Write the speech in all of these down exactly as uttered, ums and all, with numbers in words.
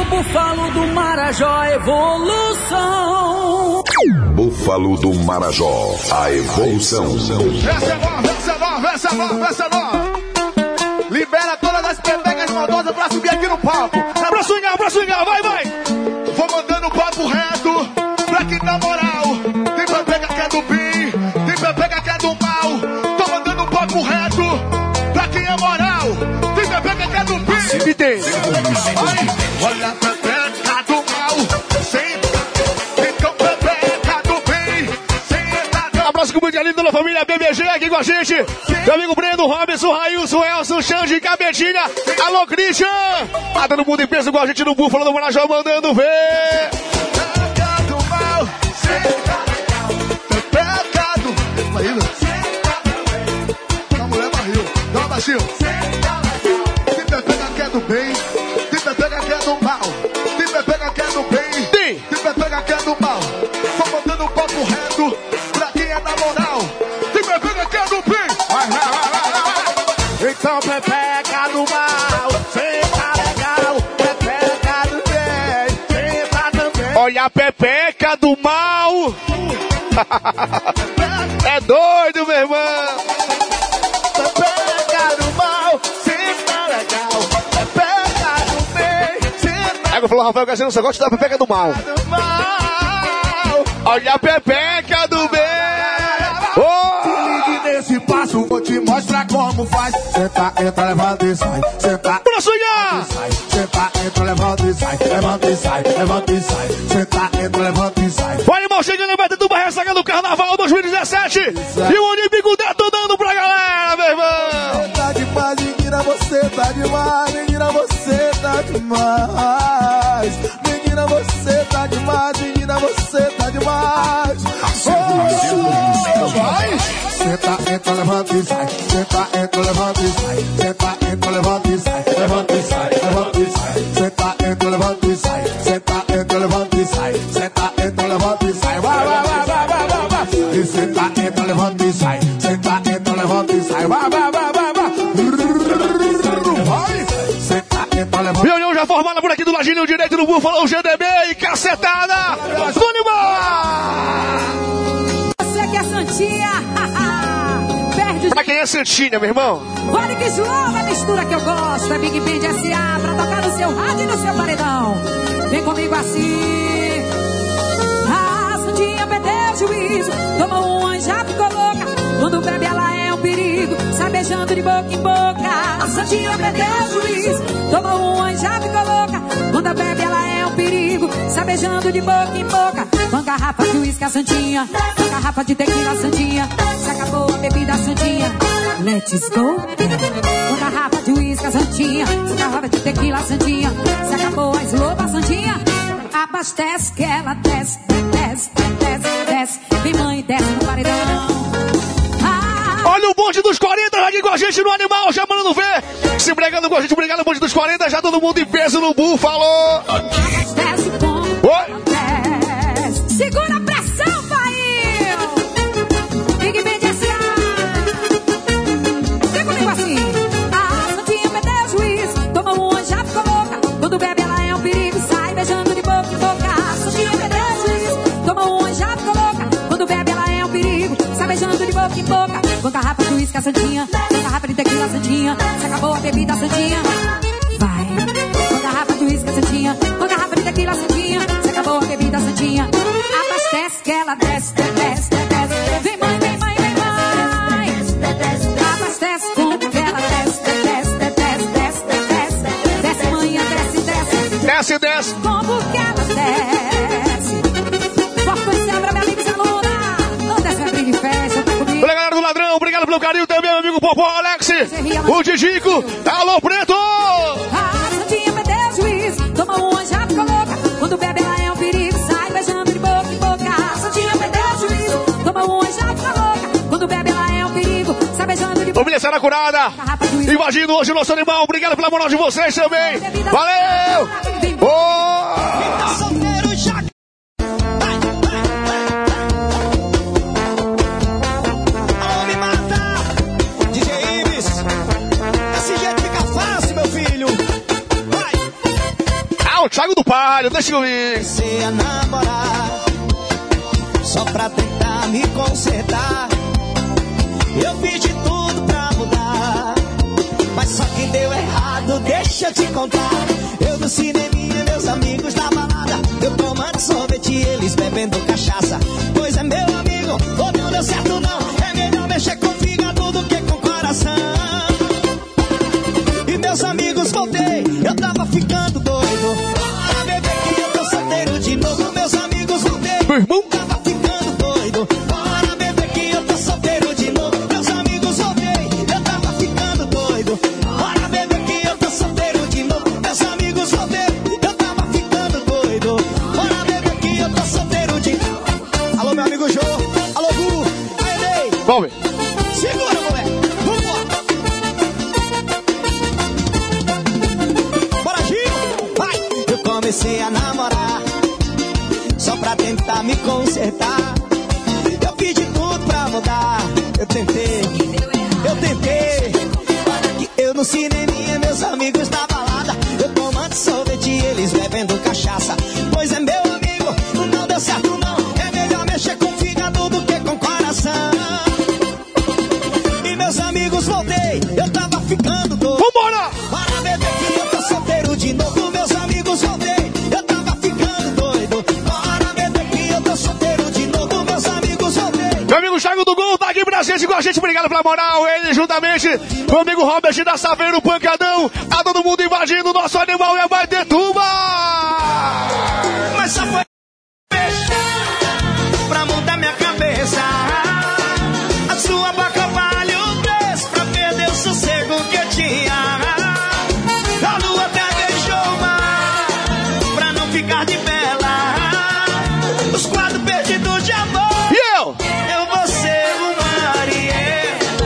Búfalo do Marajó, evolução. Búfalo do Marajó, a evolução. Essa é nova, essa é nova, essa é nova, essa é nova. Libera todas as pepegas maldosas pra subir aqui no palco. É pra swingar, pra swingar, vai, vai. Vou mandando o papo reto pra quem dá moral. Tem pepega que é do bem, tem pepega que é do mal. Tô mandando o papo reto pra quem é moral. Tem pepega que é do bem. Se tem. Olha a pepeca do mal, sem então pepeca do bem, sem entrar. Abraço com o mundialino da família B B G aqui com a gente. Meu amigo Breno, Robson, Railson, Elson, Xande, Cabetinha. Alô, Christian. Tá todo mundo em peso com a gente no Búfalo do Marajó, mandando ver. Pepeca do mal, sem pepeca do... Barriga. A mulher barril. Dá uma baixinho. Tem pepeca que é do bem, tem pepeca que é do mal. Tem pepeca que é do bem, Tem. tem pepeca que é do mal. Tô mandando um papo reto pra quem é da moral. Tem pepeca que é do bem. Vai, vai, vai, vai, vai. Então pepeca do mal, cê tá legal. Pepeca do bem, cê tá também. Olha a pepeca do mal. É doido, meu irmão. Pepeca do mal, cê tá legal. Pepeca do bem, cê tá Ego falou, Rafael Cassiano, só gosta da pepeca do mal. do mal. Olha a pepeca do bem. Oh! Ligue nesse passo, vou te mostrar como faz. Senta, entra, levanta e sai. Senta, Pra sonhar. sai. Senta, entra, levanta e sai. Levanta e sai, levanta e sai. Senta, entra, levanta e sai. O animal chegando, vai dentro do ressaca do Carnaval dois mil e dezessete. E o Olímpico detonando pra galera, meu irmão. Você tá demais, menina, você tá demais. Menina, você tá demais. Menina, você tá demais. Menina, você tá demais. Oh, vai. Senta, entra, levanta e sai. Senta, entra, levanta e sai. Senta, entra, levanta e sai. Levanta e sai, levanta e sai. Senta, entra, levanta e sai. Senta, entra, levanta e sai. Senta, entra, levanta e sai. Vai, vai, vai, vai, vai, vai, vai. E senta, entra, levanta e sai. Senta, entra, levanta e sai. Vai, vai, vai, vai, vai. Vai. Senta, entra, levanta. Reunião já formada por aqui do ladinho direito do Búfalo, o G D B e cacetada do animal. Você que é santinha, perde o Pra quem é Santinha, meu irmão? Olha que slow, a mistura que eu gosto. É Big Band S A pra tocar no seu rádio e no seu paredão. Vem comigo assim. A santinha perdeu o juízo. Toma uma e já ficou louca. Quando bebe ela é um perigo. Sai beijando de boca em boca. A santinha perdeu o juízo. Toma uma e já ficou louca. Quando bebe ela é um perigo. Sai beijando de boca em boca. Uma garrafa de uísque, a santinha. Uma garrafa de tequila, a santinha. Se acabou a bebida, a santinha. Let's go. Uma garrafa de uísque, a santinha. Uma garrafa de tequila, a santinha. Se acabou a esloba, a santinha. Abastece que ela desce, desce, desce, desce. Vem mãe, desce no paredão. Ah, Olha o bonde dos quarenta aqui com a gente no animal, já mandando ver. Se bregando com a gente, obrigado, bonde dos quarenta. Já todo mundo em peso no Búfalo. desce como Oi. desce. Segura a pressão, pai. Big Band S A. Vem comigo assim. A santinha perdeu o juízo. Toma uma, já ficou louca. Quando bebe ela é um perigo. Sai beijando de boca em boca. A santinha perdeu o juízo. Toma uma, já ficou louca. Quando bebe ela é um perigo. Sai beijando de boca em boca. Com garrafa de uísque, a santinha. Com garrafa de tequila, a santinha. Se acabou a bebida, a santinha. Vai. Com garrafa de uísque, a santinha. Com garrafa de tequila, a santinha. Se acabou a bebida, a santinha. Abastece que ela desce, desce, desce. Vem mãe, vem mãe, vem mãe. Abastece com que ela desce, desce, desce, desce, desce. Desce manhã, desce, desce. Desce, desce. Como que ela desce? Forte e abra, minha amiga Zeluna. Não desce, abrir de festa, tá comigo. Olha, galera do Ladrão, obrigado pelo carinho também, meu amigo Popó, Alex, o Didico, alô, Preto! A santinha perdeu o juízo. Toma uma, já ficou louca. Quando bebe ela é um perigo. Sai beijando de boca em boca. A santinha perdeu o juízo. Toma uma, já ficou louca. Quando bebe ela é um perigo. Sai beijando de boca. Família Será Curada, invadindo hoje o nosso animal, obrigado pela moral de vocês também, valeu! Oh! o Thiago do Palio, deixa eu ver. Comecei a namorar só pra tentar me consertar. Eu fiz de tudo pra mudar, mas só que deu errado, deixa eu te contar. Eu no cineminha, meus amigos na balada, eu tomando sorvete e eles bebendo cachaça. Pois é, meu amigo, ou não deu certo não, é melhor mexer com o fígado do que com o coração. E meus amigos, voltei, eu tava ficando doido. Bora beber que eu tô solteiro de novo. Meus amigos, voltei, meu irmão, tava ficando doido. Bora beber que eu tô solteiro de novo. Meus amigos, voltei, eu tava ficando doido. Bora beber que eu tô solteiro de novo. Meus amigos, voltei, eu tava ficando doido. Bora beber que eu tô solteiro de novo. Alô, meu amigo Jô, alô, Gu, Aidei. Vamos ver. Segura, moleque, vambora. Bora, Gil, vai. Eu comecei a namorar só pra tentar me consertar. Eu fiz de tudo pra mudar. Eu tentei, eu tentei. Para que eu no cineminha, meus amigos na balada, eu tomando sorvete e eles bebendo cachaça. Pois é, meu amigo, não deu certo não, é melhor mexer com o fígado do que com o coração. E meus amigos, voltei, eu tava ficando doido. Vambora! Para beber que eu tô solteiro de novo. Meus amigos, voltei, eu tava ficando doido. Para beber que eu tô solteiro de novo. Meus amigos, voltei. Meu amigo Thiago do Gol tá aqui pra gente, com a gente, obrigado pela moral. Ele juntamente, meu amigo Robert da Saveiro Pancadão, tá todo mundo invadindo o nosso animal e vai ter tuba! Mas só foi pra mudar minha cabeça. A sua boca vale o preço pra perder o sossego que eu tinha. A lua até beijou o mar pra não ficar de vela. Os quadros perdidos de amor. E eu? Eu vou ser uma Ariel.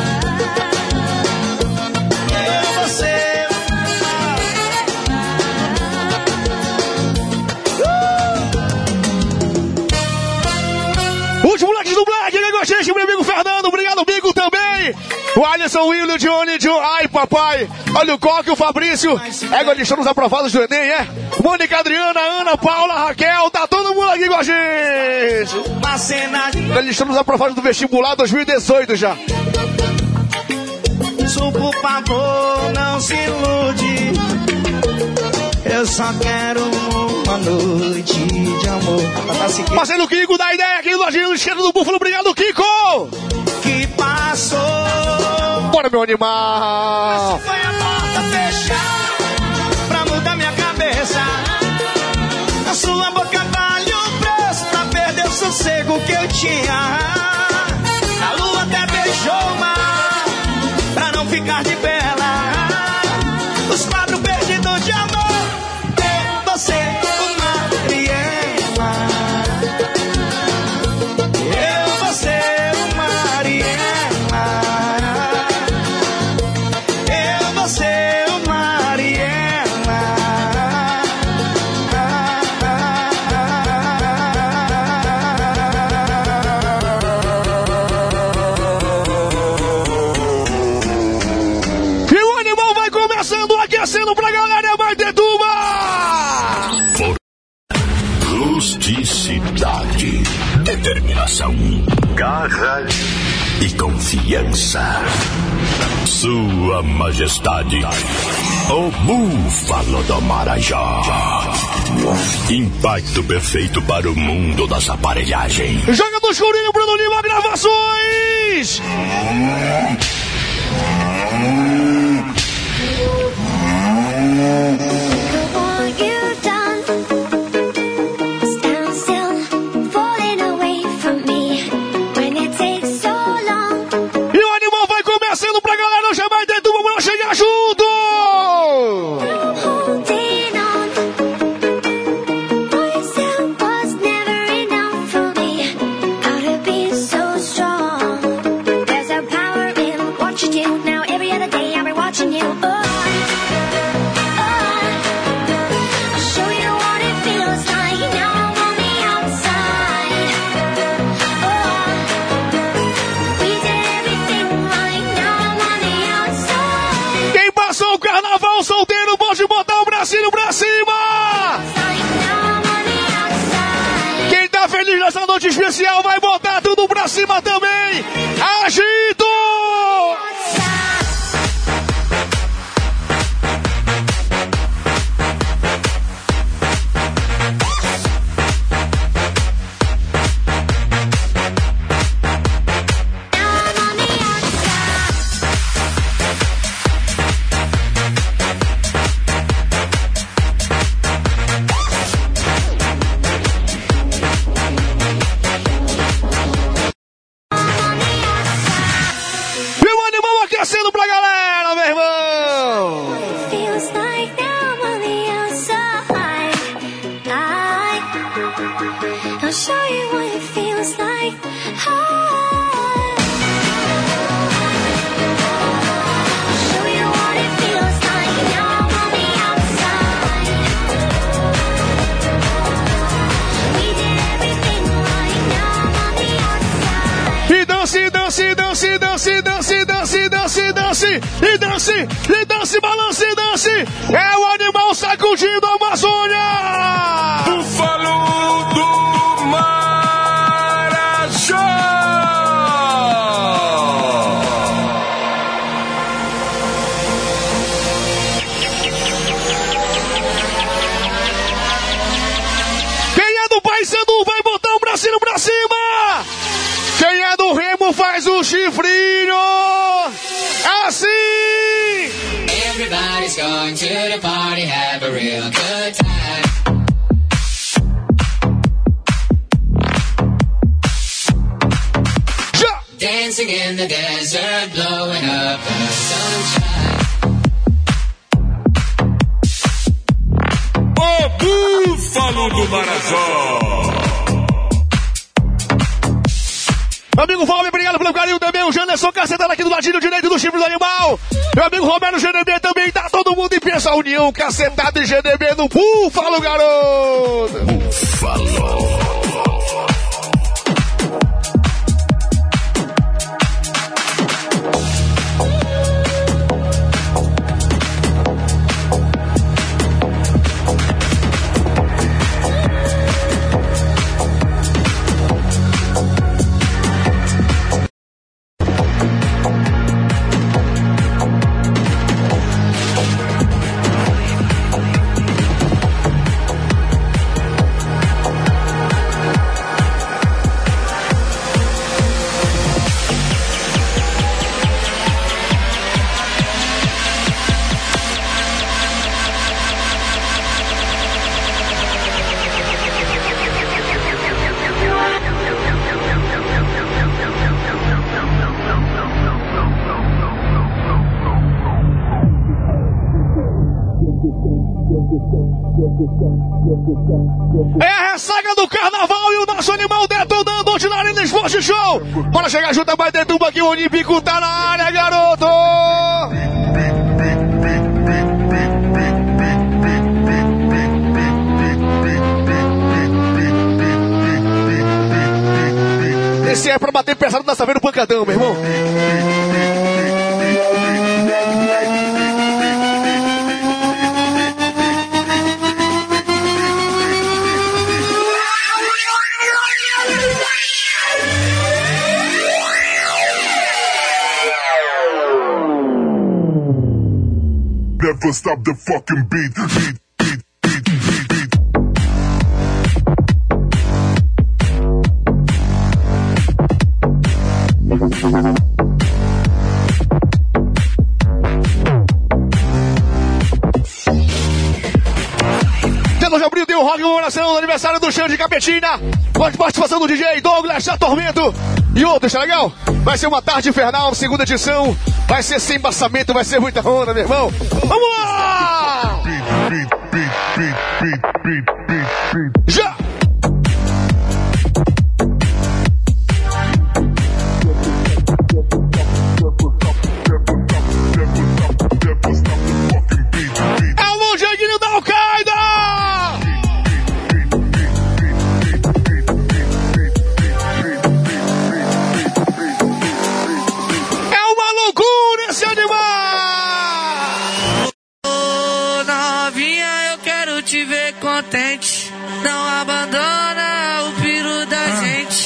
Eu vou ser Os moleques do Black, aqui com a gente, meu amigo Fernando, obrigado, Bico também. O Alisson, o William, o Johnny, John, ai papai, olha o Coque, o Fabrício, égua, eles estão nos aprovados do Enem, é? Mônica, Adriana, Ana, Paula, Raquel, tá todo mundo aqui com a gente. uma cena de Eles estão nos aprovados do vestibular dois mil e dezoito já. por favor, não se ilude. Eu só quero uma noite de amor. Marcelo Kiko, dá ideia aqui, lojinha do esquerdo do Búfalo, obrigado, Kiko! Que passou. Bora, meu animal! Foi a porta fechar pra mudar minha cabeça. A sua boca vale o preço pra perder o sossego que eu tinha. A lua até beijou o mar pra não ficar de bela. Os quadros perdidos de amor. Eu vou ser uma Ariela. Eu vou ser uma Ariela. Eu vou ser uma Ariela. E o animal vai começando, aquecendo pra galera, vai ter tuba! Rusticidade, determinação, garra e confiança. Sua Majestade, o Búfalo do Marajó. Impacto perfeito para o mundo das aparelhagens. Joga do escurinho, Bruno Lima, gravações! What you've done, stand still, falling away from me. When it takes so long, E o animal vai começando pra galera, já vai ter tuba, vamos chegar junto! I'm holding on. Myself was never enough for me. How to be so strong. There's a power in what you do. Now every other day I'll be watching you. Oh, oh. I'll show you what it feels like. Now I'm on the outside. Oh, we did everything right. Now I'm on the outside. Quem passou o carnaval solteiro pode botar o bracinho pra cima! noite especial, vai botar tudo pra cima também. Agito! E dance, e dance, balance, e dance. É o animal sacudindo a Amazônia. Búfalo do Marajó. Quem é do Paysandu vai botar o bracinho pra cima. Quem é do Remo faz o chifrinho. Assim! Everybody's going to the party, have a real good time. Já! Dancing in the desert, blowing up the sunshine. O Búfalo do Marajó. Amigo Valme, obrigado pelo carinho também. O Janderson cacetando aqui do ladinho direito do chifre do animal. Meu amigo Romero G D B também. Tá todo mundo em peça. A união cacetada em G D B no Búfalo, garoto. Búfalo. É a ressaca do carnaval e o nosso animal detonando hoje na Arena Esporte Show. Bora chegar junto, vai ter tuba aqui, o Olímpico tá na área, garoto. Esse é pra bater pesado dessa vez no pancadão, meu irmão. Never stop the fucking beat, beat, beat, beat, beat, beat. Dia de abril tem o rock em comemoração do aniversário do Xande Capetina. Com a participação do D J Douglas da Tormento. E outro, tá legal? Vai ser uma tarde infernal, segunda edição. Vai ser sem embaçamento, vai ser muita onda, meu irmão. Vamos lá! Já! Alô, Janguinho da Al-Qaeda! Contente, não abandona o piro da gente.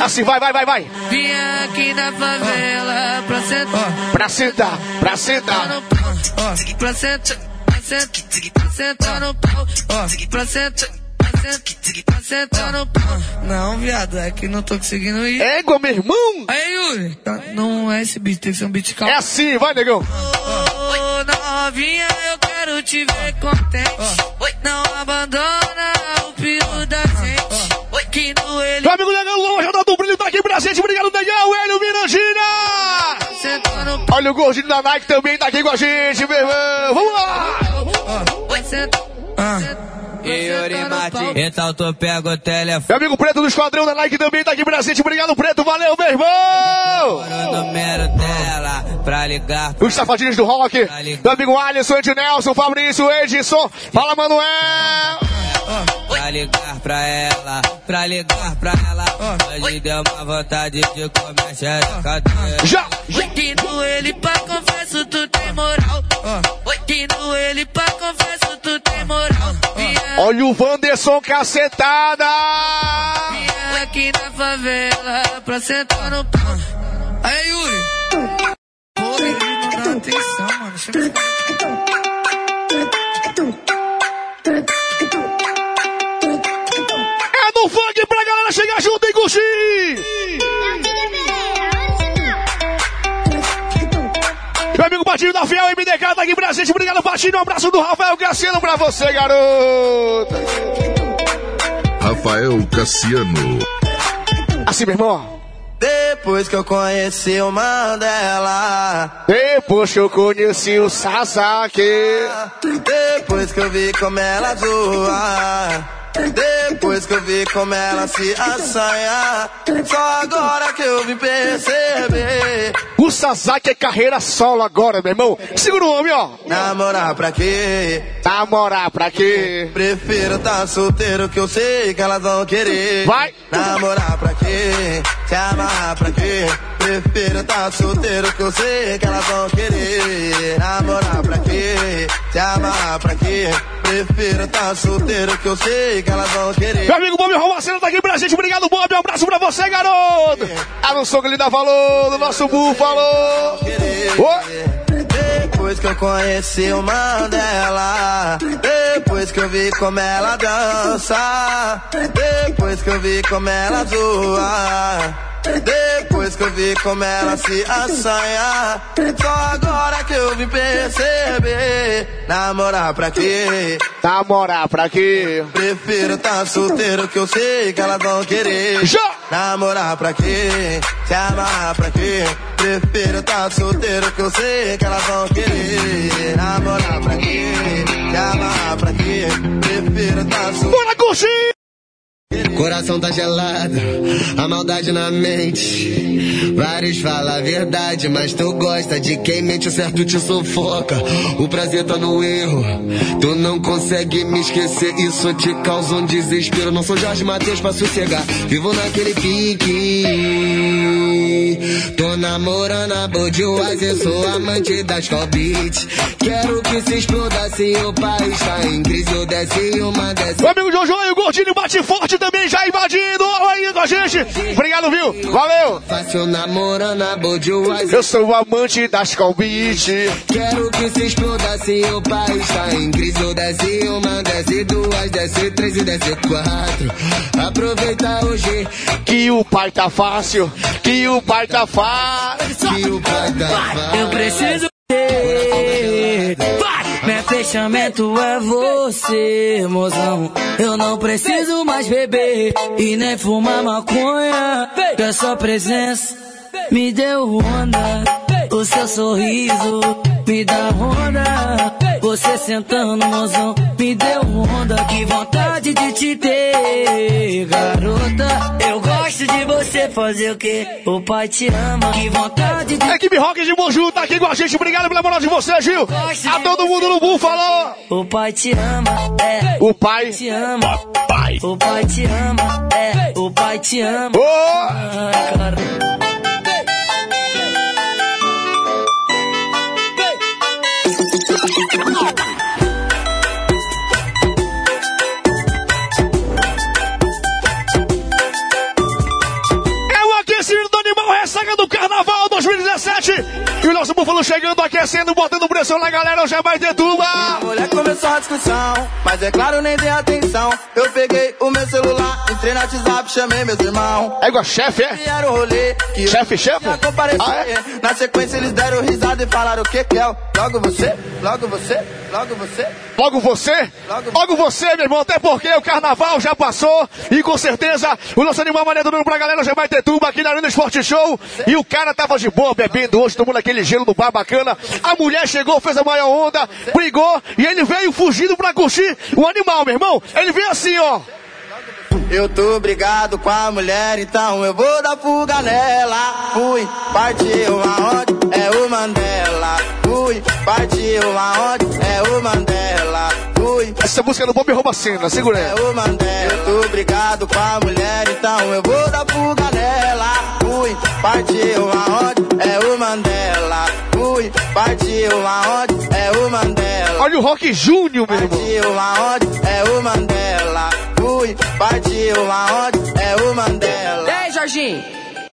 Assim, vai, vai, vai, vai. Vim aqui na favela pra sentar. Pra sentar, pra sentar. No pau, ó, pra sentar, pra sentar, pra sentar no pau, ó, pra sentar, pra sentar, pra sentar no pau. Não, viado, é que não tô conseguindo ir. Égua, meu irmão. Aí, Yuri, não é esse beat, tem que ser um beat calmo. É assim, vai, negão. Ô, novinha, eu quero te ver contente. Não abandona o filho da gente. Que no ele... Meu amigo Negão, loja do Brilho tá aqui presente. Obrigado, Negão. Hélio Mirandina. Olha o gordinho da Nike também tá aqui com a gente, meu irmão. Vamos lá. Ah. Yuri Martins. Então tu pega o telefone. Meu amigo Preto do Esquadrão da Nike também tá aqui presente. Obrigado, Preto. Valeu, meu irmão. O número dela pra ligar. Os safadinhos do rock. Meu amigo Alisson, Ednelson, Fabrício, Edson. Fala, Manuel. Pra ligar pra ela, pra ligar pra ela. Hoje deu uma vontade de comer xereca. Já! Que no ele pra confesso tu tem moral. Que no ele pra confesso tu tem moral. Olha o Wanderson cacetada. Vim aqui na favela pra sentar no pau. Aí, Yuri. Porra, Yuri, não dá atenção, mano. Deixa eu... É do funk pra galera chegar junto e curtir. Meu amigo Patinho da Fiel, M D K tá aqui presente. Obrigado, Patinho. Um abraço do Rafael Cassiano pra você, garoto. Rafael Cassiano. Assim, meu irmão. Depois que eu conheci o Mandela, Depois que eu conheci o Sasaki, depois que eu vi como ela zoa, depois que eu vi como ela se assanha, só agora que eu vim perceber. O Sasaki é carreira solo agora, meu irmão. Segura o homem, ó. Namorar pra quê? Namorar pra quê? Prefiro tá solteiro que eu sei que elas vão querer. Vai. Namorar pra quê? Se amarrar pra quê? Prefiro tá solteiro que eu sei que elas vão querer. Namorar pra quê? Se amarrar pra quê? Prefiro tá solteiro que eu sei que elas vão querer. Meu amigo Bob Romacena tá aqui pra gente. Obrigado, Bob. Um abraço pra você, garoto. Ah, não sou que ele dá valor do nosso búfalo. Oh. Depois que eu conheci o Mandela, depois que eu vi como ela dança, depois que eu vi como ela zoa, depois que eu vi como ela se assanha, só agora que eu vim perceber. Namorar pra quê? Namorar pra quê? Prefiro tá solteiro que eu sei que elas vão querer. Já! Namorar pra quê? Se amarrar pra quê? Prefiro tá solteiro que eu sei que elas vão querer. Namorar pra quê? Se amarrar pra quê? Prefiro tá solteiro. Bora curtir! Coração tá gelado, a maldade na mente. Vários falam a verdade, mas tu gosta de quem mente, o certo te sufoca. O prazer tá no erro, tu não consegue me esquecer. Isso te causa um desespero. Não sou Jorge Mateus pra sossegar, vivo naquele pique. Tô namorando a Budweiser, sou amante das Call Beat. Quero que se exploda se o país tá em crise. Eu desce uma desce. Meu amigo Jojo e o Gordinho bate forte também, já invadindo. Olha aí com a gente. Obrigado, viu? Valeu. Fácil namorando a Budweiser. Eu sou o amante das Call Beat. Quero que se exploda se o país tá em crise. Eu desce uma, desce duas, desce três e desce quatro. Aproveita hoje que o pai tá fácil, que o pai tá fácil, que o pai tá fácil. Eu preciso ter. Meu fechamento é você, mozão. Eu não preciso mais beber e nem fumar maconha. Que a sua presença me deu onda. O seu sorriso me dá onda. Você sentando, mozão, me deu onda. Que vontade de te ter, garota. Eu gosto de você fazer o quê? O pai te ama. Que vontade de... Equipe Rock de Moju tá aqui com a gente. Obrigado pela moral de você, Gil. A todo mundo no Búfalo. O pai te ama, é. O pai te ama. Pai. O pai te ama, é. O pai te ama. Oh. Ai, cara. chegando, chegando, aquecendo, botando pressão na galera, hoje é mais de tuba. A mulher começou a discussão, mas é claro, nem dei atenção. Eu peguei o meu celular, entrei no WhatsApp, chamei meus irmãos. É igual chefe, é? E era o rolê que chefe, chefe? ia comparecer. Ah, é? Na sequência eles deram risada e falaram o que que é? Logo você, logo você, logo você. Logo você? Logo, Logo você, meu irmão, até porque o carnaval já passou e com certeza o nosso animal mané do pra galera já vai ter tuba aqui na Arena Esporte Show. E o cara tava de boa bebendo hoje, tomando aquele gelo no bar bacana. A mulher chegou, fez a maior onda, brigou e ele veio fugindo pra curtir o animal, meu irmão. Ele veio assim, ó. Eu tô brigado com a mulher, então eu vou dar fuga nela. Fui, partiu aonde? É o Mandela. Fui, partiu aonde? É o Mandela. Fui. Essa música do Bob rouba a cena, segura aí. É o Mandela. Eu tô brigado com a mulher, então eu vou dar fuga nela. Fui, partiu aonde? É o Mandela. Fui, partiu aonde? É o Mandela. Olha o Rock Júnior, meu irmão. Partiu aonde? É o Mandela. Fui, partiu aonde? É o Mandela. Ei, Jorginho.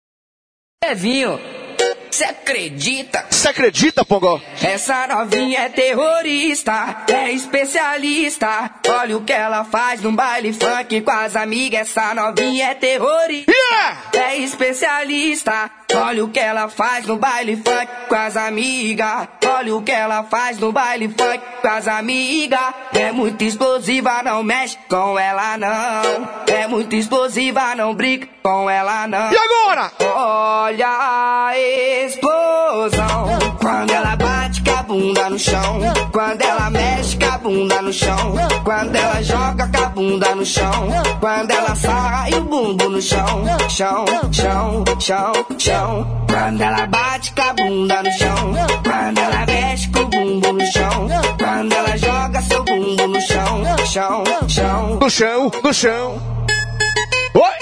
É vinho. Cê acredita? Você acredita, Pongó? Essa novinha é terrorista, é especialista. Olha o que ela faz num baile funk com as amigas. Essa novinha é terrorista, Yeah! é especialista. Olha o que ela faz no baile funk com as amigas. Olha o que ela faz no baile funk com as amigas. É muito explosiva, não mexe com ela não. É muito explosiva, não brinca com ela não. E agora? Olha a explosão. Quando ela bate com a bunda no chão. Quando ela mexe com a bunda no chão. Quando ela joga com a bunda no chão. Quando ela sarra e o bumbum no chão. Chão, chão, chão, chão. Quando ela bate com a bunda no chão. Quando ela mexe com o bumbum no chão. Quando ela joga seu bumbum no chão. Chão, chão. No chão, no chão. Oi!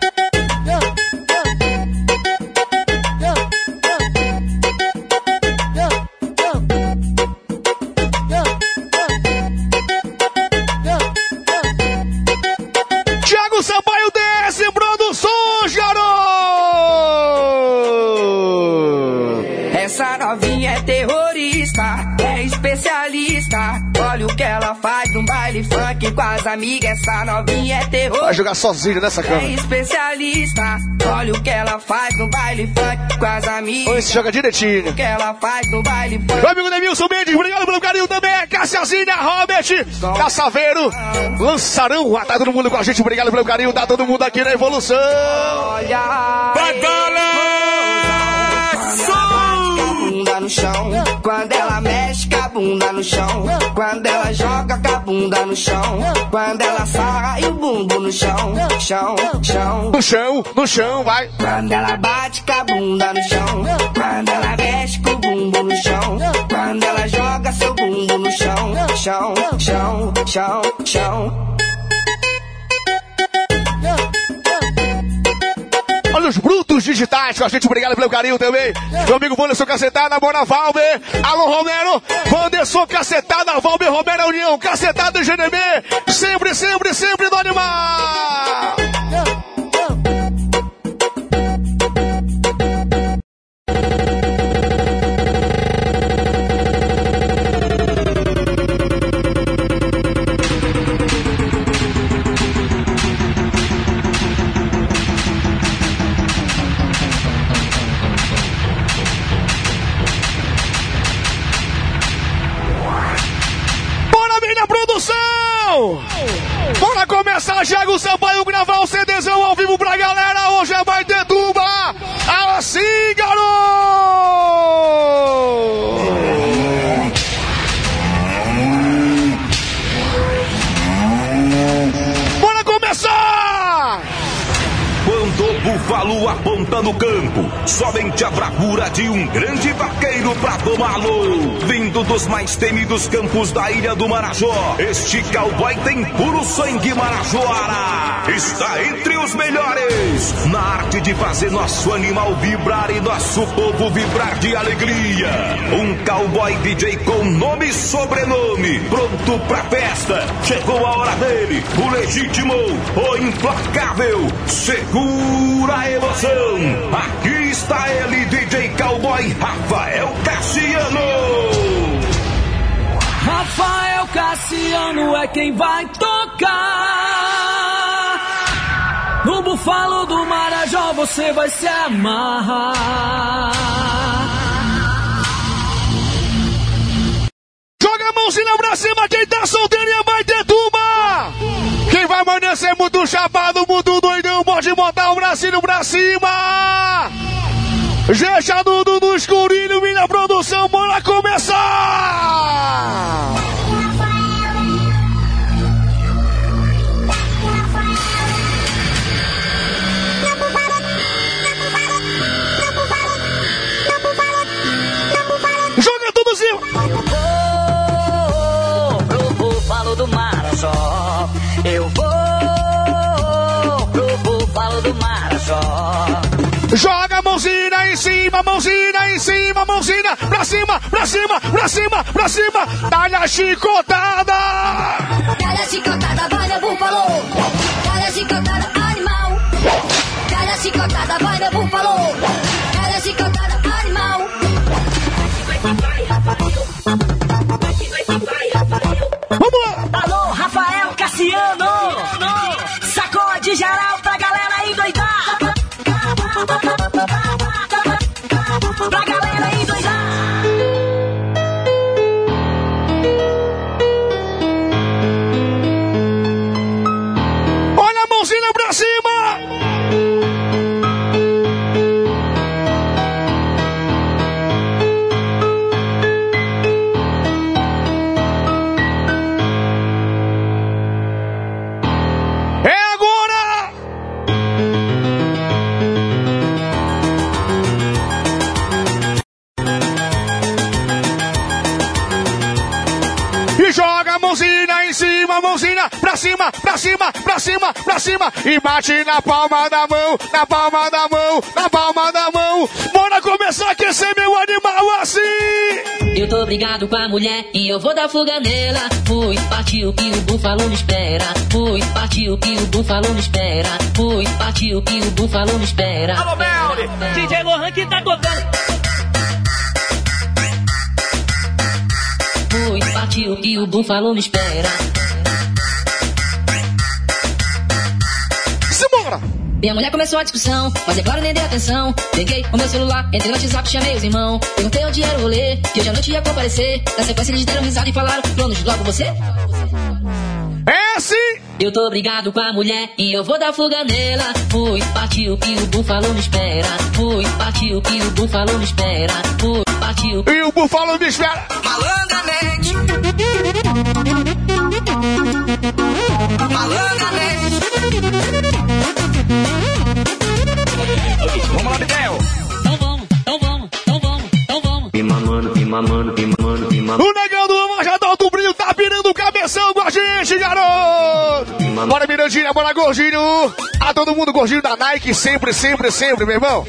Thiago Sampaio desce, produções, garoto! Essa novinha é terrorista, é especialista. Olha o que ela faz num baile funk com as amigas. Essa novinha é terrorista. Vai jogar sozinho nessa cama. É especialista. Olha o que ela faz no baile funk com as amigas. Oi, se joga direitinho. O que ela faz no baile funk. Meu amigo Demilson Mendes, obrigado pelo carinho também. Cassiazinha, Robert, Cassaveiro, Lançarão. Tá todo mundo com a gente, obrigado pelo carinho. Tá todo mundo aqui na evolução. Olha. Vai, Bunda no chão, quando ela mexe com a bunda no chão, quando ela joga com a bunda no chão, quando ela sarra e o bumbum no chão, chão, chão, no chão, no chão, vai. Quando ela bate com a bunda no chão, quando ela mexe com o bumbum no chão, quando ela joga seu bumbum no chão, chão, chão, chão, chão. Olha os brutos digitais com a gente, obrigado pelo carinho também. Meu amigo Wanderson Cacetada, Mona Valber, Alô Romero, Wanderson Cacetada, Valber Romero, União, Cacetada G D B, sempre, sempre, sempre do animal. Bora começar, Thiago Sampaio, gravar o CDzão ao vivo pra galera. Hoje é mais de tuba. Assim, garoto! Bora começar! Quando o búfalo aponta no campo, somente a bravura de um grande vaqueiro pra domá-lo. Vindo dos mais temidos campos da ilha do Marajó, este cowboy tem puro sangue marajoara. Está entre os melhores na arte de fazer nosso animal vibrar e nosso povo vibrar de alegria. Um cowboy D J com nome e sobrenome, pronto pra festa. Chegou a hora dele, o legítimo, o implacável. Segura a emoção, Aqui está ele, D J Cowboy Rafael Cassiano. Rafael Cassiano é quem vai tocar. No Búfalo do Marajó você vai se amarrar. Joga a mãozinha pra cima, quem tá solteirinha vai ter turma. Quem vai amanhecer muito chapado, muito doidão, pode botar o bracinho pra cima. Deixa tudo no escurinho, minha produção, bora começar. Joga tudo assim. Do Marajó, eu vou pro Búfalo do Marajó. Joga a mãozinha em cima, mãozinha em cima, mãozinha pra cima, pra cima, pra cima, pra cima. Dá-lhe a chicotada. Dá-lhe a chicotada, vai meu búfalo. Dá-lhe a chicotada, animal. Dá-lhe a chicotada, vai meu búfalo. Dá-lhe a chicotada, animal. Vamos lá! Alô, Rafael Cassiano! Sacode geral pra galera endoidar! Pra galera endoidar! Olha a mãozinha pra cima! Joga a mãozinha em cima, mãozinha pra cima, pra cima, pra cima, pra cima. E bate na palma da mão, na palma da mão, na palma da mão. Bora começar a aquecer meu animal assim. Eu tô brigado com a mulher e eu vou dar fuga nela. Fui, partiu que o búfalo me espera. Fui, partiu que o búfalo me espera. Fui, partiu que o búfalo me espera. Alô, Melly, D J Lohan que tá tocando. Fui, partiu que o búfalo me espera. Simbora! Minha mulher começou a discussão, mas é claro nem dei atenção. Peguei o meu celular, entrei no WhatsApp, chamei os irmãos. Perguntei onde era o rolê, que hoje à noite ia comparecer. Na sequência eles deram risada e falaram: planos, logo você? É assim! Eu tô brigado com a mulher e eu vou dar fuga nela. Fui, partiu que o búfalo me espera. Fui, partiu que o búfalo me espera. Fui, partiu. E o búfalo me espera. Malandramente. Malandramente. Vamos lá, Bidel. Então vamos, então vamos, então vamos, então vamos. Me mamando, me mamando, me mamando, me mamando. O negão do Majadão do Brilho tá virando o cabeção com a gente, garoto! Bora, Mirandinha, bora, gordinho! A todo mundo, gordinho da Nike, sempre, sempre, sempre, meu irmão!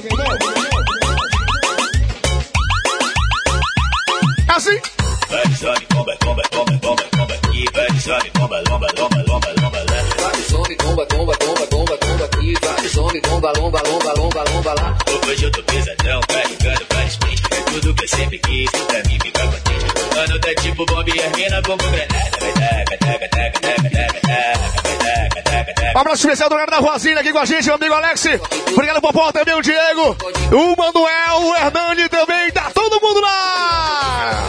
Assim! Bomba, bomba, bomba, bomba, bomba, aqui, vai, sobe, bomba, bomba, bomba, bomba, bomba, lá. Vai, some, bomba, bomba, bomba, bomba, bomba, aqui, vai, some, bomba, bomba, bomba, bomba, bomba, lá. Hoje eu tô pesadão, carregando vários pentes. É tudo que eu sempre quis, pra mim ficar contente. Mano, tá tipo bomba e a mina como granada. Vai, taca, taca, taca, taca, taca, taca, vai, taca, taca, taca. Um abraço especial do galera da Rosinha aqui com a gente, meu amigo Alex. Obrigado, Popó, também o Diego. O Manuel, o Hernani também, tá todo mundo lá!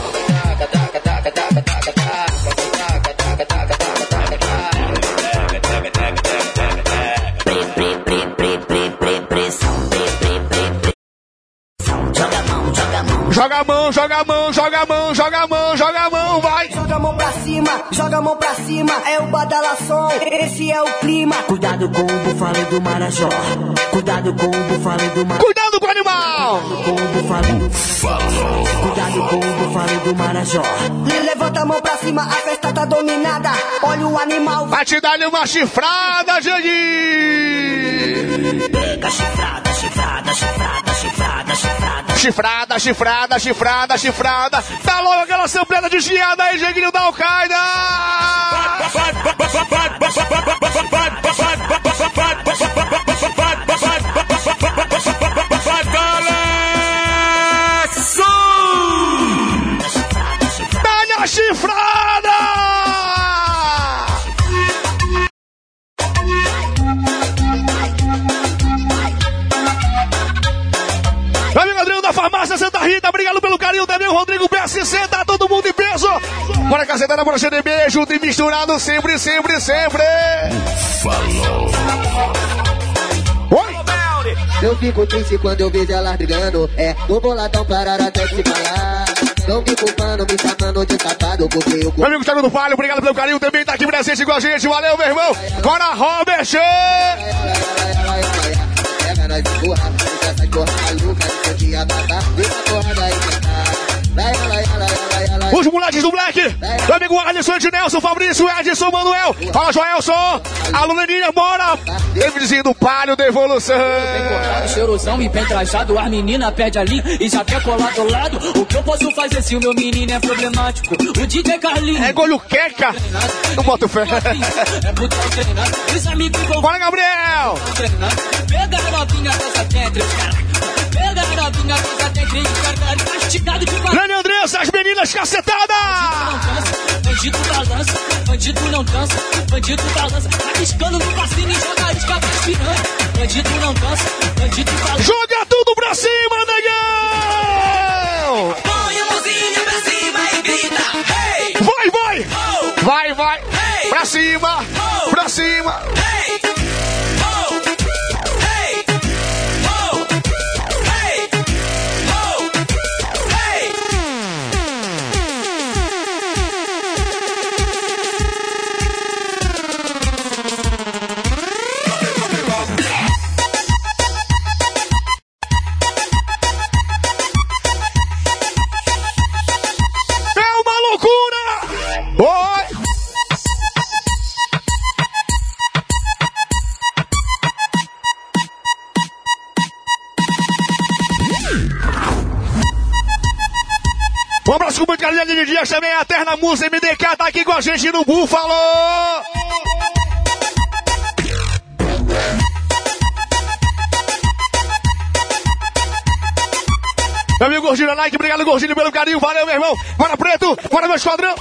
Joga a mão, joga a mão, joga a mão, joga a mão, joga a mão, vai! Joga a mão pra cima, joga a mão pra cima, é o badalação, esse é o clima. Cuidado com o búfalo do Marajó, cuidado com o búfalo do Marajó. Cuidado com o animal! Cuidado com o búfalo, búfalo. Cuidado com o búfalo do Marajó. Levanta a mão pra cima, a festa tá dominada, olha o animal. Vai te dar-lhe uma chifrada, Janguinho! Pega chifrada, chifrada, chifrada, chifrada, chifrada. Chifrada, chifrada, chifrada, chifrada. Tá logo aquela samplada de chiada aí, Janguinho da Al-Qaeda! chifrada! Meu amigo Adriano da Farmácia Santa Rita, obrigado pelo carinho também, o Rodrigo P S C, tá todo mundo em peso. Bora cacetada, bora C D B, junto e misturado, sempre, sempre, sempre. Falou. Oi! Eu fico triste quando eu vejo elas brigando. É, o boladão parar até de falar. Não me culpando, me chamando de safado, porque eu... Meu amigo Thiago do Palio, obrigado pelo carinho, também tá aqui presente com a gente. Valeu, meu irmão. Bora, Robert! Pega nós de porra, deixa essa porra maluca, deixa de abatar, deixa a porra daí cantar. Os moleques do Black, meu amigo Alisson, Ednelson, Fabrício, Edson, Manuel, fala Joelson, a Lunaninha, bora, Davidzinho do Palio da Evolução. Bem cortado, cheirosão e bem trajado, as meninas perdem a linha e já quer colar do lado. O que eu posso fazer se o meu menino é problemático? O D J Carlinhos é golho queca, não boto fé. É botão treinado, os amigos vão... Bora, Gabriel! Pega a novinha dessa Tetris, cara. Pega a novinha dessa Tetris, cara. Castigado de barulho. Grande Andressa, as meninas cacetadas! Bandido balança, bandido não dança, bandido balança, arriscando no passinho e joga a isca pra piranha. Bandido não dança, bandido balança. Joga tudo pra cima, negão! Põe a mãozinha pra cima e grita, hey! Vai, vai! Oh! Vai, vai! Hey! Pra cima! Oh! Pra cima! Hey! Oh! Hey! Oh! Hey! Oh! Hey! É uma loucura! Oi! Um abraço com muito carinho de Dias também, a Eterna Musa M D K tá aqui com a gente no Búfalo. Meu amigo Gordinho da Nike, obrigado Gordinho pelo carinho, valeu meu irmão. Bora Preto, bora meu esquadrão.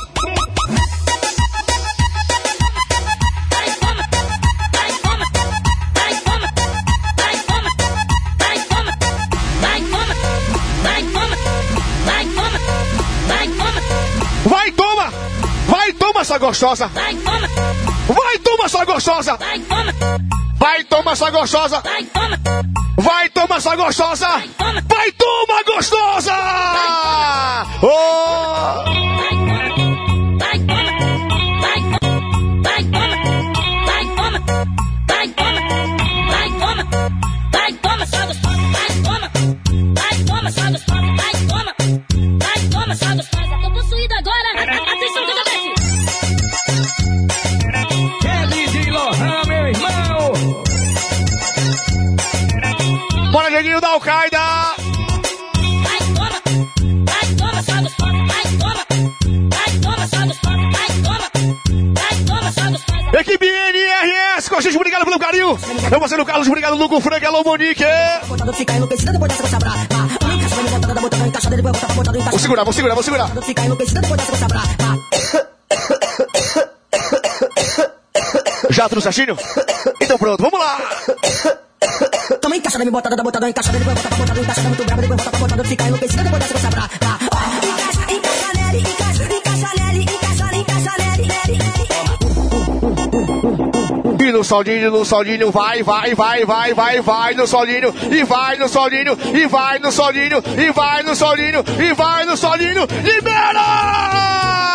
Vai, toma! Vai, toma, sua gostosa! Vai, toma! Vai, toma, sua gostosa! Vai, toma! Vai, toma, sua gostosa! Vai, toma! Vai, toma, sua gostosa! Vai, toma, gostosa! Oh! Vai, toma! Vai, toma! Vai, toma! Vai, toma! Vai, toma! Vai, toma! Vai, toma, sua gostosa! Vai, toma! Vai, toma, sua gostosa! Vai, toma! Vai, toma, sua gostosa! Tô possuída agora! Atenção, que eu desci! Kevin de Lohan, meu irmão! Bora, Dieguinho da Al-Qaeda! Vai, toma! Vai, toma, sua gostosa! Vai, toma! Vai, toma, sua gostosa! Vai, toma! Vai, toma, sua gostosa! Equipe N R S, com a gente, obrigado pelo carinho! Eu vou ser o Carlos, obrigado, Luco Frank, alô, Monique! Vou segurar, vou segurar, vou segurar! Já tudo certinho? Então pronto, vamos lá! Toma encaixada, me botada da botada, encaixada, depois bota pra botada, encaixada muito brava, depois bota pra botada, fica enlouquecida, depois dessa você pra... Encaixa, encaixa nele, encaixa, encaixa nele, encaixa, encaixa nele, nele. E no soldinho, no soldinho, vai, vai, vai, vai, vai, vai no soldinho, e vai no soldinho, e vai no soldinho, e vai no soldinho, e vai no soldinho, libera!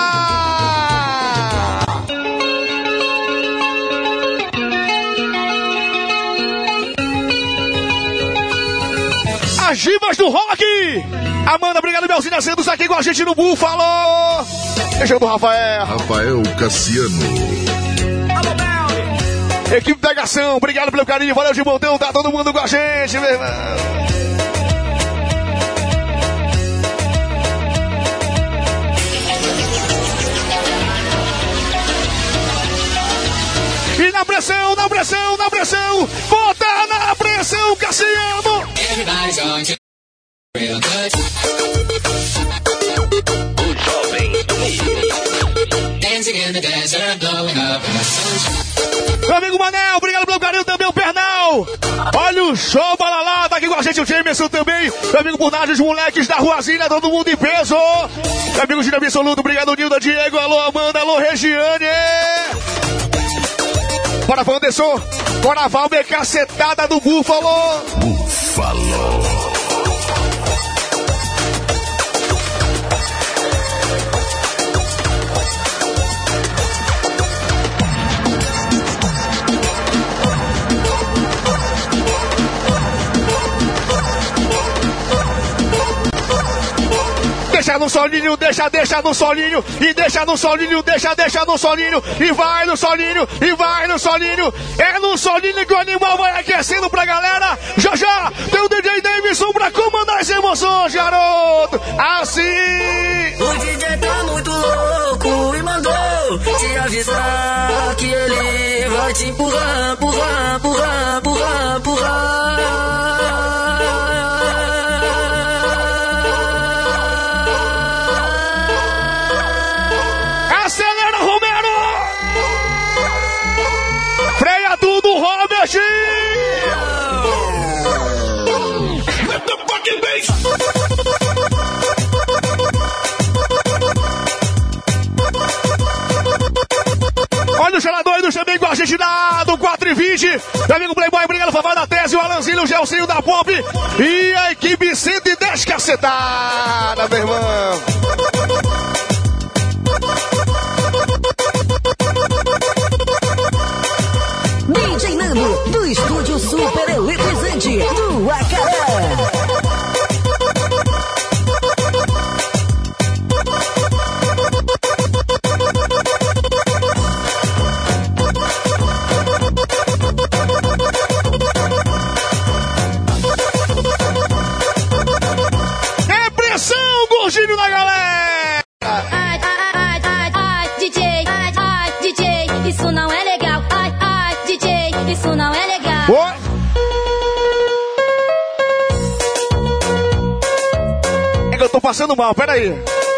As divas do rock! Amanda, obrigado, Belzinha Santos, aqui com a gente no Búfalo! Beijão do Rafael! Rafael Cassiano. Alô, Bel! Equipe Pegação, obrigado pelo carinho, valeu de montão, tá todo mundo com a gente, meu irmão! E na pressão, na pressão, na pressão! Bota na pressão, Cassiano! Everybody's on to real good. Os jovens do Rio. dancing in the desert, blowing up in the sunshine. Meu amigo Manel, obrigado pelo carinho também, o Pernal. Olha o show, balalá, tá aqui com a gente o Jamerson também. Meu amigo Burnagem, os moleques da Ruazinha, todo mundo em peso. Meu amigo Gina Absoluto, obrigado Nilda, Diego, alô Amanda, alô Regiane. Bora Wanderson, bora Valber, cacetada do Búfalo. Búfalo. Deixa no solinho, deixa, deixa no solinho, e deixa no solinho, deixa, deixa no solinho, e vai no solinho, e vai no solinho. É no solinho que o animal vai aquecendo pra galera. Já já tem o D J Davidson pra comandar as emoções, garoto. Assim. O D J tá muito louco e mandou te avisar que ele vai te empurrar, empurrar, empurrar, empurrar, empurrar. Acelera, Romero! Freia tudo, Robert! Let the fucking bass! Olha o Xeradoido também com a gente da, do quatro e vinte. Meu amigo Playboy, obrigado, Fafá da Tese, o Alanzinho, o Gelsinho da Pop. E a equipe cento e dez cacetada, meu irmão. D J Nando, do estúdio super eletrizante do Acaré. É pressão, gordinho da galera! Ai, ai, ai, ai, ai, D J, ai, ai, D J, isso não é legal. Ai, ai, D J, isso não é legal. Oi. É que eu tô passando mal, peraí.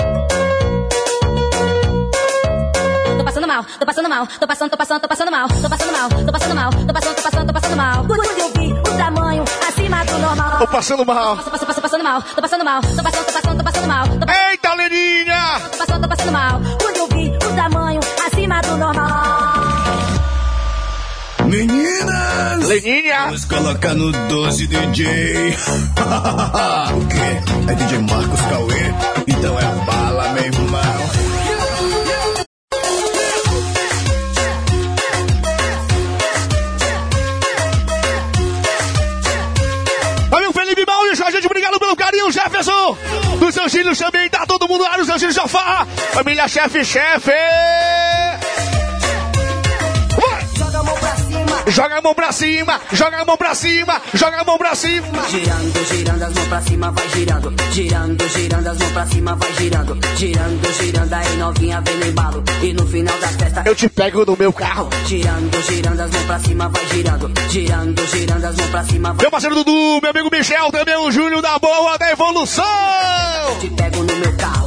Tô passando mal, tô passando mal, tô passando, tô passando, tô passando mal, tô passando mal, tô passando mal, tô passando, tô passando, tô passando mal. Quando eu vi o tamanho acima do normal. Tô passando mal. Tô passando, tô passando mal, tô passando mal, tô passando, tô passando, tô passando mal. Tô passando, Eita, Leninha! tô passando, tô passando mal. Quando eu vi o tamanho acima do normal. Meninas! Leninha! Vamos colocar no doze, D J. O quê? É D J Marcos Cauê? Então é bala, meu irmão. Amigo Felipe Maurício, a gente, obrigado pelo carinho, Jefferson. Dos seus filhos também, tá todo mundo lá nos seus filhos de sofá. Família Chefe, Chefe. Joga a mão pra cima, joga a mão pra cima, joga a mão pra cima. Girando, girando as mãos pra cima, vai girando. Girando, girando as mãos pra cima, vai girando. Girando, girando aí novinha, vem no embalo. E no final da festa eu te pego no meu carro. Girando, girando as mãos pra cima, vai girando. Girando, girando as mãos pra cima, vai. Meu parceiro Dudu, meu amigo Michel, também o Júlio da Boa da Evolução. Te pego no meu carro.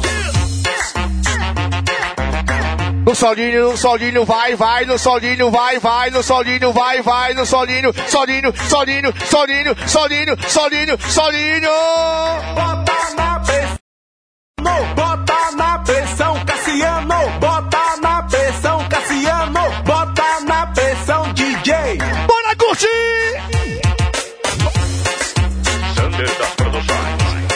No solinho, no solinho, vai, vai, no solinho, vai, vai, no solinho, vai, vai, no solinho, solinho, solinho, solinho, solinho, solinho, solinho. Bota na pressão, bota na pressão, Cassiano. Bota na pressão, Cassiano. Bota na pressão, D J. Bora curtir! Sander das Produções.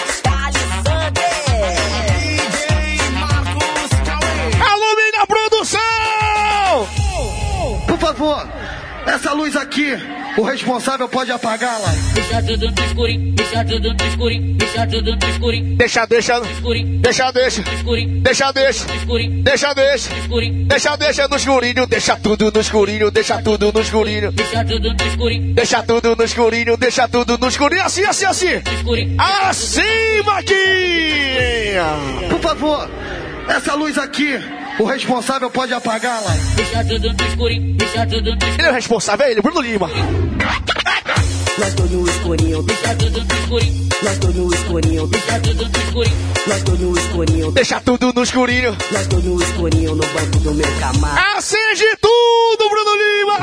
Por favor, essa luz aqui, o responsável pode apagá-la. Deixa tudo no escurinho, deixa tudo no escurinho, deixa tudo no escurinho. Deixa, deixa, Escurinho, deixa, deixa, escurinho, deixa, deixa, escurinho, deixa, deixa, escurinho. deixa, deixa no escurinho, deixa tudo no escurinho, deixa tudo no escurinho. Deixa tudo no escurinho, Deixa tudo no escurinho, deixa tudo no escurinho, assim, assim, assim. escurinho. Assim, Maquinha! Por favor, essa luz aqui, o responsável pode apagá-la. Deixa tudo no escurinho, deixa tudo no escurinho. Ele é o responsável, é ele, Bruno Lima. Nós tô no escurinho, Deixa tudo no escurinho, Nós dois no escurinho. Deixa tudo no escurinho. Nós dois no escurinho. Deixa tudo no escurinho. Nós dois no escurinho no banco do meu Camaro. Acende tudo, Bruno Lima!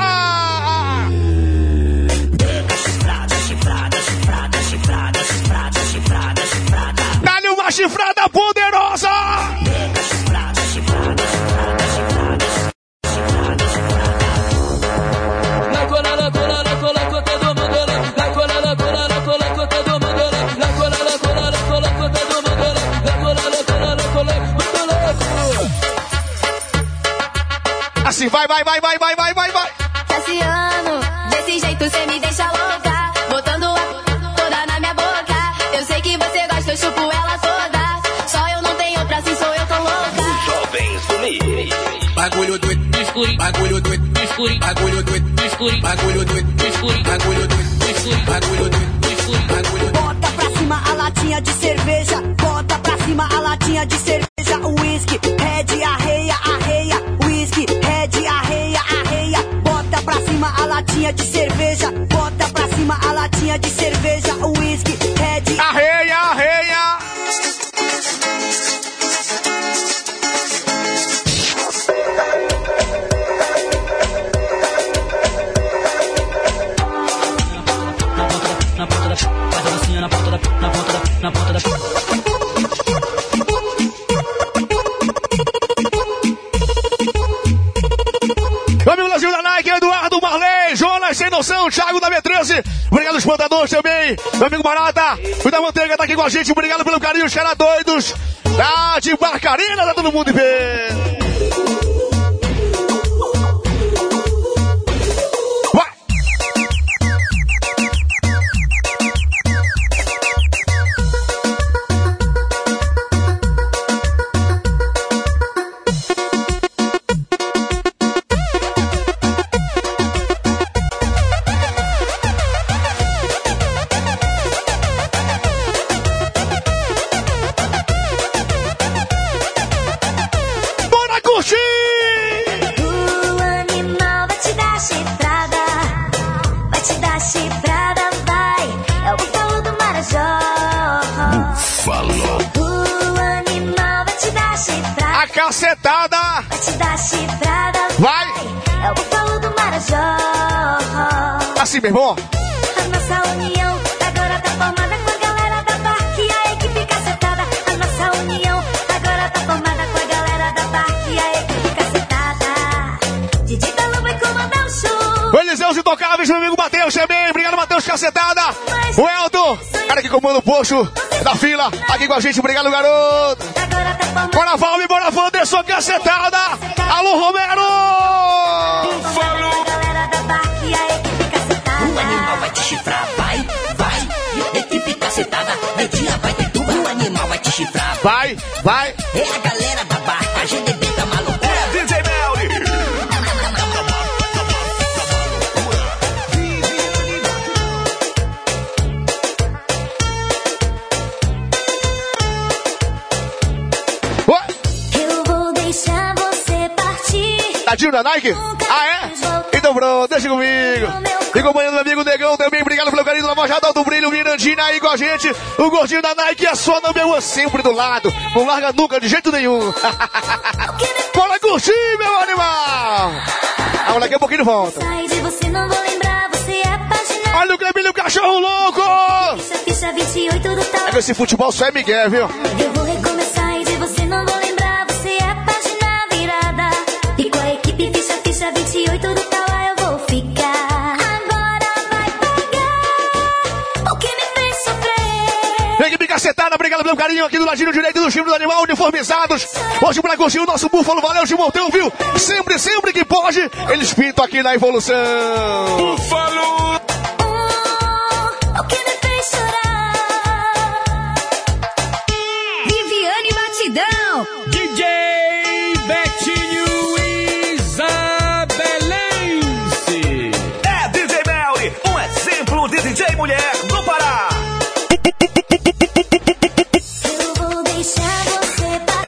Chifrada, chifrada, chifrada, chifrada, chifrada, chifrada, chifrada. Dá-lhe uma chifrada poderosa! Chifrada, chifrada, chifrada, chifrada, chifrada, chifrada. Na cola, na cola, na cola, com todo mundo. Na cola, na cola, na cola, com todo mundo. Na cola, na cola, na cola, com todo mundo. Na cola, na cola, na cola, muito louco. Assim, vai, vai, vai, vai, vai, vai, vai, vai. Cassiano, desse jeito cê me deixa louca. Botando a toda na minha boca. Eu sei que você gosta, eu chupo ela toda. Só eu não tenho outra, assim sou eu tão louca. Jovem Sumir. Bagulho doido, escurinho. Bagulho doido, escurinho. Bagulho doido, escurinho. Bagulho doido, escurinho. Bagulho doido, escurinho. Bagulho doido, escurinho. Bagulho doido. Bota pra cima a latinha de cerveja. Bota pra cima a latinha de cerveja. Whisky, red, arreia, arreia. Whisky, red, arreia, arreia. Bota pra cima a latinha de cerveja. Bota pra cima a latinha de cerveja. Whisky, red, arreia, arreia. Na ponta da, faz a dancinha na ponta da, na ponta da, na ponta da. Meu amigo Brasil da Nike, Eduardo, Marley, Jonas, Sem Noção, Thiago da B treze. Obrigado aos plantadores também. Meu amigo Barata, o da Manteiga tá aqui com a gente. Obrigado pelo carinho, os caras doidos. Tá de Barcarina, tá todo mundo em pé. Cacetada! Vai te dar chifrada, vai! É o bufalo do Marajó. Assim, meu irmão. A nossa união agora tá formada com a galera da Parque e a equipe cacetada. A nossa união agora tá formada com a galera da Parque e a equipe cacetada. Didi Belo vai comandar o show. O Eliseu Intocáveis, meu amigo Matheus também. Obrigado, Matheus Cacetada. Mas o Elton, cara que comanda o posto da fila, aqui com a gente. Obrigado, garoto. Bora, Valme, bora, Wanderson, Cacetada. Alô, Romero. Falou. O animal vai te chifrar, vai, vai. Equipe cacetada, Betinha vai ter tuba. O animal vai te chifrar, vai, vai. É a galera da barca, a G D B tá maluca. É D J Melly. Tadinho da Nike? Ah, é? Então pronto, deixa comigo. E acompanhando meu amigo Negão também. Obrigado pelo carinho da Mojada do Brilho, Mirandina aí com a gente. O gordinho da Nike é só number one, sempre do lado. Não larga nunca, de jeito nenhum. Bora curtir, meu animal. Ah, daqui a pouquinho volta. Olha o Clebilho, o cachorro louco. É que esse futebol só é Miguel, viu? Eu vou recomeçar e de você não vou lembrar. Você é a página virada. E com a equipe ficha, ficha vinte e oito do tal, eu vou ficar. Agora vai pagar o que me fez sofrer. Equipe Cacetada, obrigado pelo carinho aqui do ladinho direito do time do animal, uniformizados. Hoje pra curtir o nosso búfalo, valeu, Gilmontão, viu? Sempre, sempre que pode, eles pintam aqui na evolução. Búfalo! Oh, o que me fez chorar. Viviane Batidão. D J Betinho Isabelense. É D J Melly, um exemplo de D J mulher do Pará. Eu vou deixar você pa-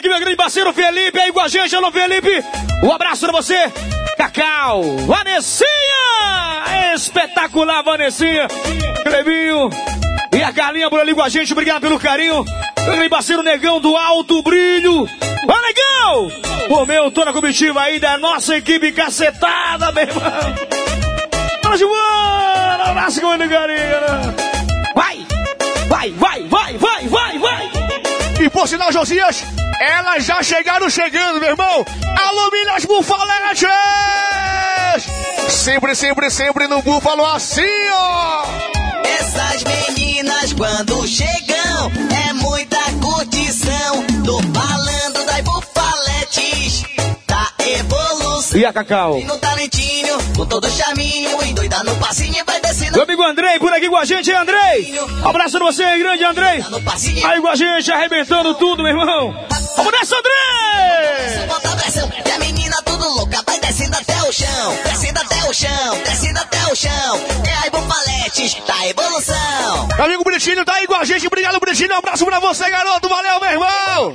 aqui, meu grande parceiro Felipe, aí com a gente. Alô, Felipe. Um abraço pra você. Cacau. Vanessinha. Espetacular, Vanessinha. Clebinho. E a Carlinha por ali com a gente. Obrigado pelo carinho. Meu grande parceiro Negão do Alto Brilho. Ó, Negão. Pô, meu, toda a comitiva aí da nossa equipe cacetada, meu irmão. Fala, Giovana. Abraço com o carinho. Vai. Vai, vai, vai, vai, vai, vai. E por sinal, Josias, elas já chegaram chegando, meu irmão. Alô, Minas Bufaletes! Sempre, sempre, sempre no Búfalo assim, ó. Essas meninas quando chegam é muita curtição. Tô falando das Bufaletes, da evolução. E a Cacau? E no talentinho, com todo charminho, endoida no passinho vai descendo. Meu amigo Andrei, por aqui com a gente, Andrei. Abraço pra você, grande Andrei. Aí com a gente, arrebentando tudo, meu irmão. Vamos nessa, Andrei! Bota a pressão, e a menina tudo louca, vai descendo até o chão, descendo até o chão, descendo até o chão. É as Bufaletes da evolução. Meu amigo Britinho tá aí com a gente, obrigado, Britinho. Um abraço pra você, garoto. Valeu, meu irmão.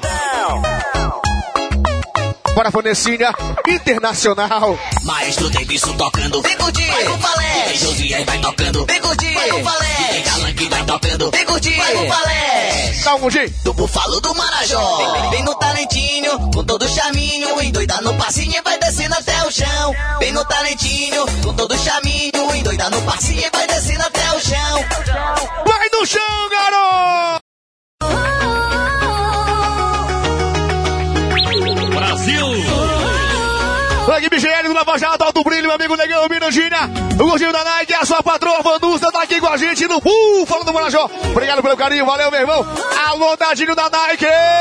Bora, Vanessinha, internacional. Maestro Davidson tocando, vem curtir, vai Bufaletes. Josias vai tocando, vem curtir, vai Bufaletes. Tem Calanque vai tocando, vem curtir, vai Bufaletes. Dá um curtir. Do Búfalo do Marajó, vem, vem no talentinho, com todo charminho, endoida no passinho e vai descendo até o chão. Vem no talentinho, com todo charminho, endoida no passinho e vai descendo até o chão. Vai no chão, garoto! Brasil! A equipe G L do Lava Jato, Alto Brilho, meu amigo Negão, Minogina, o gordinho da Nike, a sua patroa Vanusa tá aqui com a gente no Búfalo do Marajó. Obrigado pelo carinho, valeu, meu irmão. Alô, Dadinho da Nike!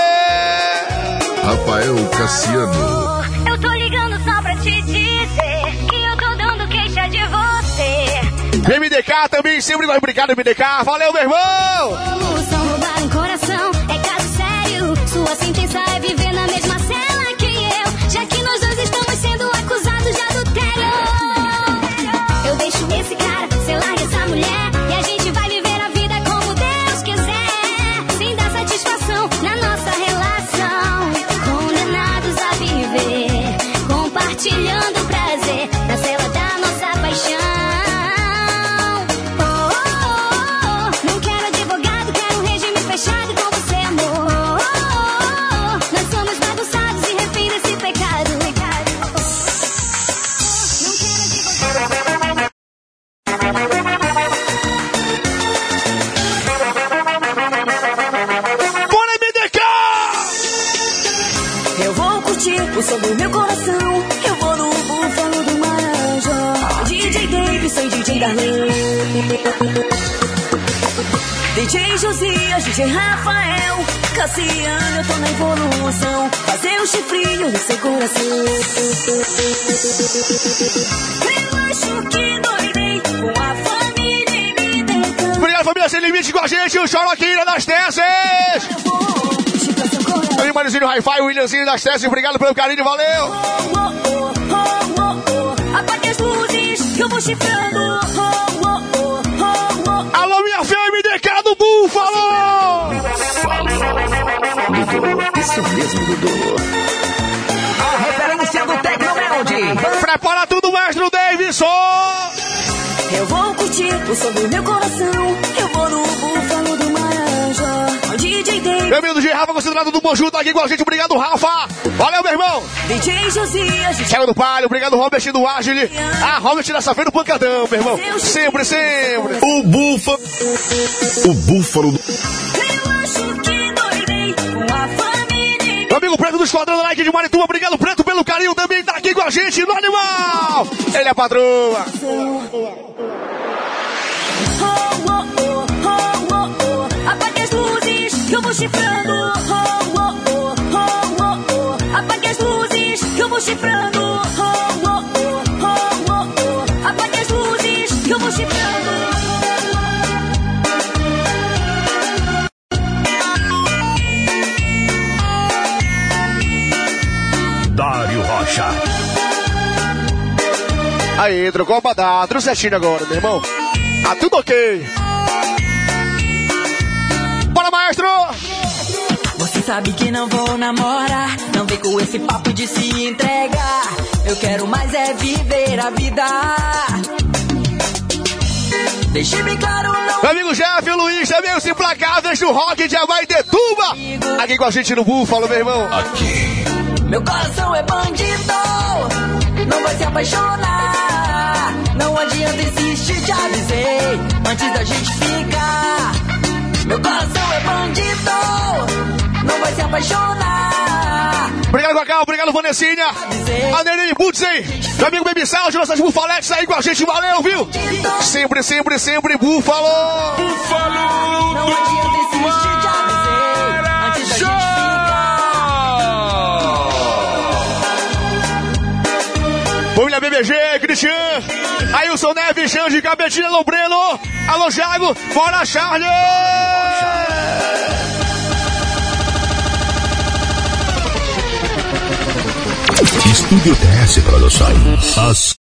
Rafael Cassiano. Eu tô ligando só pra te dizer que eu tô dando queixa de você. M D K também, sempre vai brincar no M D K. Valeu, meu irmão! Solução roubar um coração é caso sério. Sua sentença é viver na mesma cela que eu, já que nós dois estamos sendo acusados de adultério. Eu deixo esse cara, você larga essa mulher e a gente vai viver a vida como Deus quiser, sem dar satisfação na nossa relação. Condenados a viver, compartilhando o prazer na cela da nossa paixão. O som do meu coração, eu vou no Búfalo do Marajó. D J Davidson, D J Darlene, D J Josias, D J Rafael, Cassiano, eu tô na evolução. Fazer um chifrinho no seu coração. Eu acho que doidei com a família e me deu. Obrigado, família Sem Limite com a gente, o Choroquinha das Teces. Aí, Marizinho Hi-Fi, o Williamzinho das Teces, obrigado pelo carinho, valeu! Oh, oh, oh, oh, oh. Apague as luzes, que eu vou chifrando. Oh, oh, oh, oh, oh. Alô, minha fé, M D K do Búfalo! Dudu, isso mesmo, Dudu. A referência do Tecnomelody. Prepara tudo, mestre Davidson! Eu vou curtir o som do meu coração. Eu vou no Búfalo do Marajó. D J David. Meu amigo D J Rafa, considerado do Bonju, tá aqui com a gente. Obrigado, Rafa. Valeu, meu irmão. D J Josias. Thiago do Palio, obrigado, Robert do Agile. Ah, Robert dessa feira do Pancadão, meu irmão. Sempre, sempre. O Búfalo. O Búfalo. Eu acho que doidei com a família. Meu amigo Preto do Esquadrão da Nike de Marituba, obrigado, Preto, pelo carinho. Também tá aqui com a gente no Animal. Ele é a patroa. Apague as luzes, que eu vou chifrando. Oh, oh, oh, oh, oh, oh. Apague as luzes, que eu vou chifrando. Oh, oh, oh, oh, oh, oh. Apague as luzes, que eu vou chifrando. Dário Rocha. Aí, trocou pra dar, trouxe certinho agora, meu irmão. Tá tudo ok. Bora, maestro! Você sabe que não vou namorar. Não vem com esse papo de se entregar. Eu quero mais é viver a vida. Deixe bem claro, não. Meu amigo Jeff, o Luiz, também os implacáveis do rock de Abaetetuba. Aqui com a gente no Búfalo, meu irmão. Aqui. Meu coração é bandido, não vai se apaixonar. Não adianta insistir, te avisei, antes da gente ficar. Meu coração é bandido, não vai se apaixonar. Obrigado, Cacau, obrigado, Vanessinha. A Neném Butzen, meu amigo Baby Sound, nossas bufaletes aí com a gente, valeu, viu? Sempre, sempre, sempre, Búfalo. Búfalo. Não adianta insistir, te avisei, antes da gente ficar. Família B B G, Cristian, Ailson Neves, Xande, Capetinha, Alô Breno, alô Jago, bora Charlie! Estúdio T S Produções. As